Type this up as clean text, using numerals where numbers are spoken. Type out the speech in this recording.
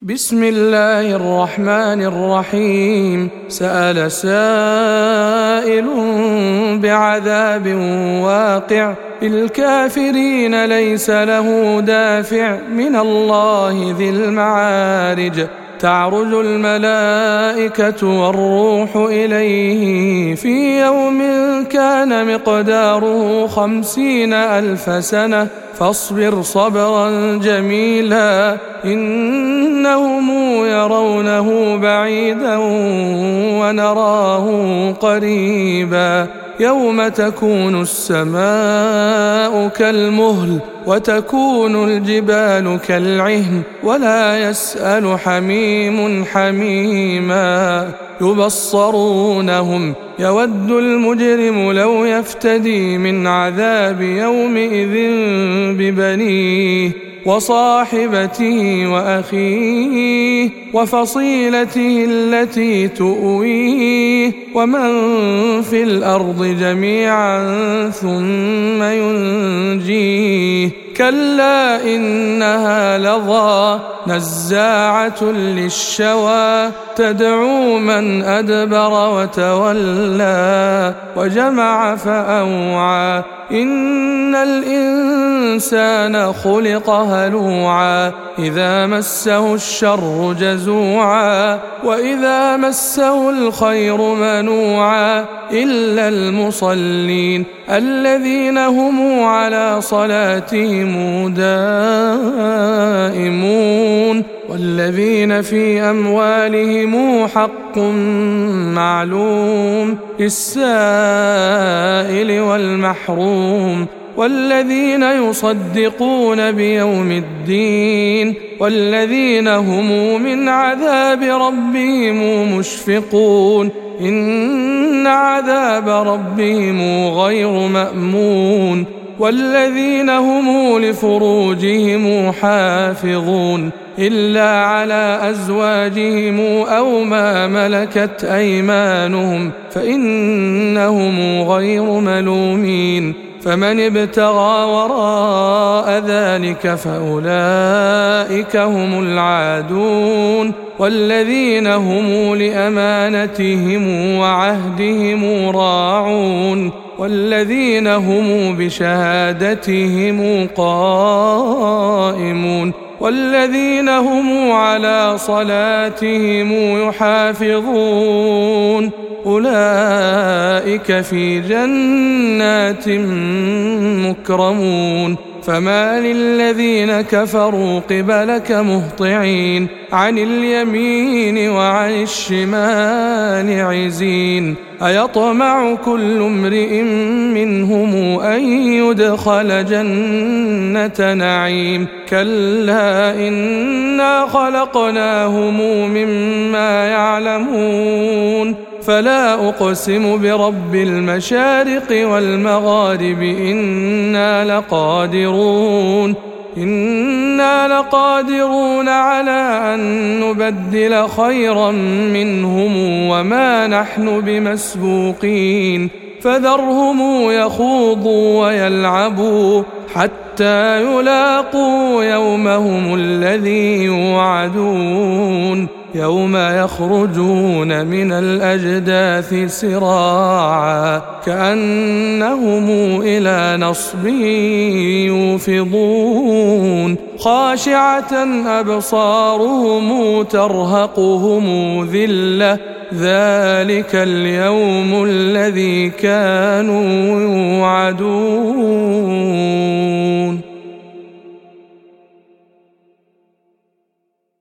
بسم الله الرحمن الرحيم. سأل سائل بعذاب واقع للكافرين ليس له دافع من الله ذي المعارج. تعرج الملائكة والروح إليه في يوم كان مقداره 50,000 سنة فاصبر صبرا جميلا إنهم يرونه بعيدا ونراه قريبا. يوم تكون السماء كالمهل وتكون الجبال كالعهن ولا يسأل حميم حميما. يبصرونهم يود المجرم لو يفتدي من عذاب يومئذ ببنيه وصاحبته وأخيه وفصيلته التي تؤويه ومن في الأرض جميعا ثم ينجيه. كلا إنها لظى نزاعة للشوى تدعو من أدبر وتولى وجمع فأوعى. إن الإنسان خلق هلوعا إذا مسه الشر جزوعا وإذا مسه الخير منوعا إلا المصلين الذين هم على صلاتهم دائمون والذين في أموالهم حق معلوم للسائل والمحروم والذين يصدقون بيوم الدين والذين هم من عذاب ربهم مشفقون. إن عذاب ربهم غير مأمون. والذين هم لفروجهم حافظون إلا على أزواجهم أو ما ملكت أيمانهم فإنهم غير ملومين. فمن ابتغى وراء ذلك فأولئك هم العادون. والذين هم لأمانتهم وعهدهم راعون والذين هم بشهادتهم قائمون والذين هم على صلاتهم يحافظون أولئك في جنات مكرمون. فما للذين كفروا قبلك مهطعين عن اليمين وعن الشمال عزين. أيطمع كل امرئ منهم أن يدخل جنة نعيم كلا إنا خلقناهم مما يعلمون. فلا أقسم برب المشارق والمغارب إنا لقادرون على أن نبدل خيرا منهم وما نحن بمسبوقين. فذرهم يخوضوا ويلعبوا حتى يلاقوا يومهم الذي يوعدون يوم يخرجون من الأجداث سراعا كأنهم إلى نصب يوفضون. خاشعة أبصارهم ترهقهم ذلة ذلك اليوم الذي كانوا يوعدون.